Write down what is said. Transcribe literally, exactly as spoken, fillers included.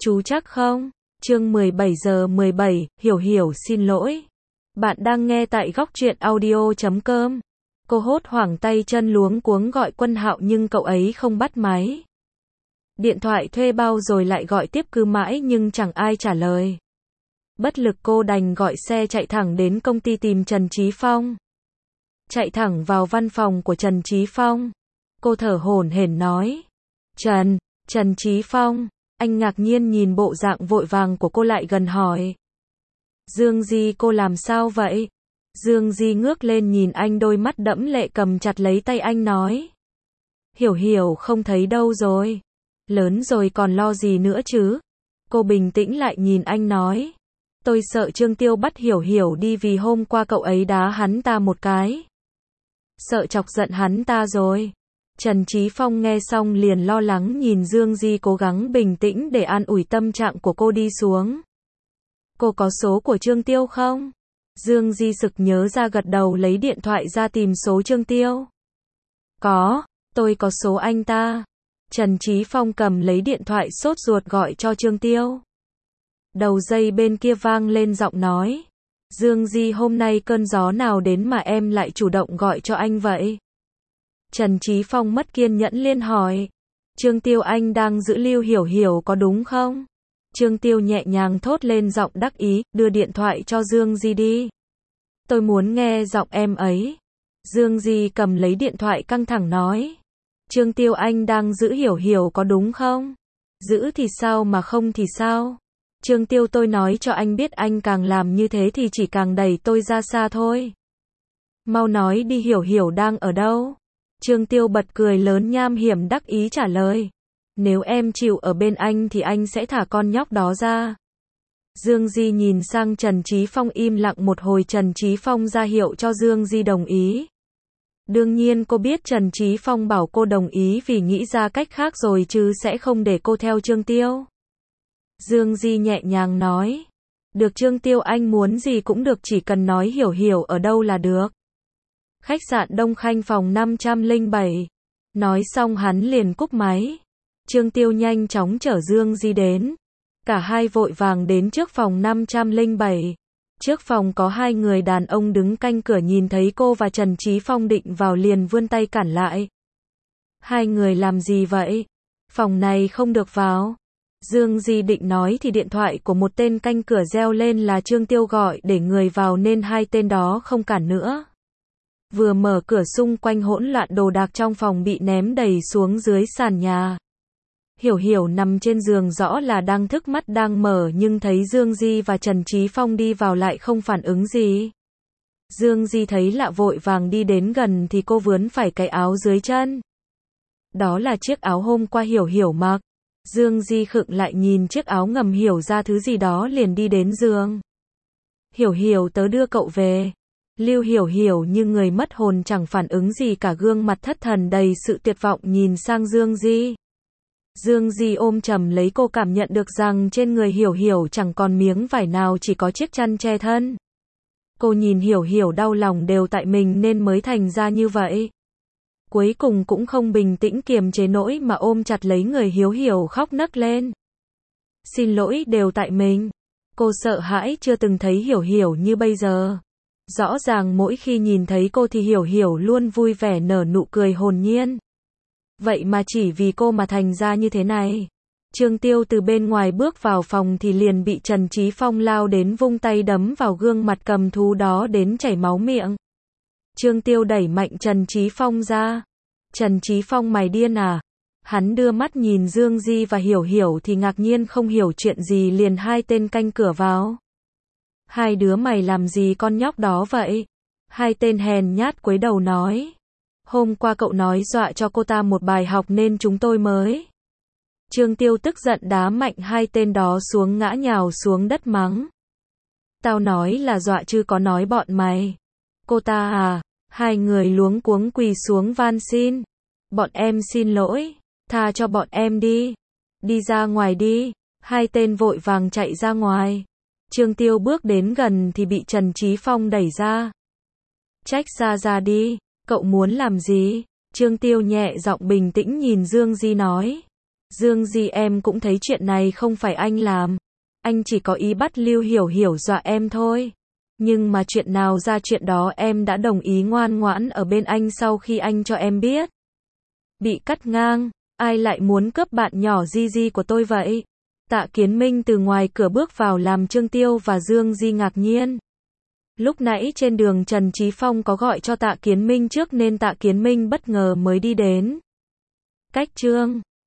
Chú chắc không? Chương mười bảy giờ mười bảy, Hiểu Hiểu xin lỗi. Bạn đang nghe tại góc truyện audio chấm com. Cô hốt hoảng tay chân luống cuống gọi Quân Hạo nhưng cậu ấy không bắt máy. Điện thoại thuê bao rồi lại gọi tiếp cứ mãi nhưng chẳng ai trả lời. Bất lực cô đành gọi xe chạy thẳng đến công ty tìm Trần Chí Phong. Chạy thẳng vào văn phòng của Trần Chí Phong. Cô thở hổn hển nói. Trần, Trần Chí Phong. Anh ngạc nhiên nhìn bộ dạng vội vàng của cô lại gần hỏi. Dương Di cô làm sao vậy? Dương Di ngước lên nhìn anh đôi mắt đẫm lệ cầm chặt lấy tay anh nói. Hiểu Hiểu không thấy đâu rồi. Lớn rồi còn lo gì nữa chứ? Cô bình tĩnh lại nhìn anh nói. Tôi sợ Trương Tiêu bắt Hiểu Hiểu đi vì hôm qua cậu ấy đá hắn ta một cái. Sợ chọc giận hắn ta rồi. Trần Chí Phong nghe xong liền lo lắng nhìn Dương Di cố gắng bình tĩnh để an ủi tâm trạng của cô đi xuống. Cô có số của Trương Tiêu không? Dương Di sực nhớ ra gật đầu lấy điện thoại ra tìm số Trương Tiêu. Có, tôi có số anh ta. Trần Chí Phong cầm lấy điện thoại sốt ruột gọi cho Trương Tiêu. Đầu dây bên kia vang lên giọng nói. Dương Di hôm nay cơn gió nào đến mà em lại chủ động gọi cho anh vậy? Trần Chí Phong mất kiên nhẫn liên hỏi. Trương Tiêu anh đang giữ Lưu Hiểu Hiểu có đúng không? Trương Tiêu nhẹ nhàng thốt lên giọng đắc ý, đưa điện thoại cho Dương Di đi. Tôi muốn nghe giọng em ấy. Dương Di cầm lấy điện thoại căng thẳng nói. Trương Tiêu anh đang giữ Hiểu Hiểu có đúng không? Giữ thì sao mà không thì sao? Trương Tiêu tôi nói cho anh biết anh càng làm như thế thì chỉ càng đẩy tôi ra xa thôi. Mau nói đi Hiểu Hiểu đang ở đâu? Trương Tiêu bật cười lớn nham hiểm đắc ý trả lời. Nếu em chịu ở bên anh thì anh sẽ thả con nhóc đó ra. Dương Di nhìn sang Trần Chí Phong im lặng một hồi. Trần Chí Phong ra hiệu cho Dương Di đồng ý. Đương nhiên cô biết Trần Chí Phong bảo cô đồng ý vì nghĩ ra cách khác rồi chứ sẽ không để cô theo Trương Tiêu. Dương Di nhẹ nhàng nói. Được Trương Tiêu anh muốn gì cũng được chỉ cần nói Hiểu Hiểu ở đâu là được. Khách sạn Đông Khanh phòng năm trăm lẻ bảy. Nói xong hắn liền cúp máy. Trương Tiêu nhanh chóng chở Dương Di đến. Cả hai vội vàng đến trước phòng năm trăm lẻ bảy. Trước phòng có hai người đàn ông đứng canh cửa nhìn thấy cô và Trần Chí Phong định vào liền vươn tay cản lại. Hai người làm gì vậy? Phòng này không được vào. Dương Di định nói thì điện thoại của một tên canh cửa reo lên là Trương Tiêu gọi để người vào nên hai tên đó không cản nữa. Vừa mở cửa xung quanh hỗn loạn đồ đạc trong phòng bị ném đầy xuống dưới sàn nhà. Hiểu Hiểu nằm trên giường rõ là đang thức mắt đang mở nhưng thấy Dương Di và Trần Chí Phong đi vào lại không phản ứng gì. Dương Di thấy lạ vội vàng đi đến gần thì cô vướn phải cái áo dưới chân. Đó là chiếc áo hôm qua Hiểu Hiểu mặc. Dương Di khựng lại nhìn chiếc áo ngầm hiểu ra thứ gì đó liền đi đến giường. Hiểu Hiểu tớ đưa cậu về. Lưu Hiểu Hiểu như người mất hồn chẳng phản ứng gì cả gương mặt thất thần đầy sự tuyệt vọng nhìn sang Dương Di. Dương Di ôm chầm lấy cô cảm nhận được rằng trên người Hiểu Hiểu chẳng còn miếng vải nào chỉ có chiếc chăn che thân. Cô nhìn Hiểu Hiểu đau lòng đều tại mình nên mới thành ra như vậy. Cuối cùng cũng không bình tĩnh kiềm chế nỗi mà ôm chặt lấy người Hiểu Hiểu khóc nấc lên. Xin lỗi đều tại mình. Cô sợ hãi chưa từng thấy Hiểu Hiểu như bây giờ. Rõ ràng mỗi khi nhìn thấy cô thì Hiểu Hiểu luôn vui vẻ nở nụ cười hồn nhiên. Vậy mà chỉ vì cô mà thành ra như thế này. Trương Tiêu từ bên ngoài bước vào phòng thì liền bị Trần Chí Phong lao đến vung tay đấm vào gương mặt cầm thú đó đến chảy máu miệng. Trương Tiêu đẩy mạnh Trần Chí Phong ra. Trần Chí Phong mày điên à? Hắn đưa mắt nhìn Dương Di và Hiểu Hiểu thì ngạc nhiên không hiểu chuyện gì liền hai tên canh cửa vào. Hai đứa mày làm gì con nhóc đó vậy? Hai tên hèn nhát cúi đầu nói. Hôm qua cậu nói dọa cho cô ta một bài học nên chúng tôi mới. Trương Tiêu tức giận đá mạnh hai tên đó xuống ngã nhào xuống đất mắng. Tao nói là dọa chứ có nói bọn mày. Cô ta à? Hai người luống cuống quỳ xuống van xin. Bọn em xin lỗi. Tha cho bọn em đi. Đi ra ngoài đi. Hai tên vội vàng chạy ra ngoài. Trương Tiêu bước đến gần thì bị Trần Chí Phong đẩy ra. Trách ra ra đi. Cậu muốn làm gì? Trương Tiêu nhẹ giọng bình tĩnh nhìn Dương Di nói. Dương Di em cũng thấy chuyện này không phải anh làm. Anh chỉ có ý bắt Lưu Hiểu Hiểu dọa em thôi. Nhưng mà chuyện nào ra chuyện đó em đã đồng ý ngoan ngoãn ở bên anh sau khi anh cho em biết. Bị cắt ngang, ai lại muốn cướp bạn nhỏ Di Di của tôi vậy? Tạ Kiến Minh từ ngoài cửa bước vào làm Trương Tiêu và Dương Di ngạc nhiên. Lúc nãy trên đường Trần Chí Phong có gọi cho Tạ Kiến Minh trước nên Tạ Kiến Minh bất ngờ mới đi đến. Cách Trương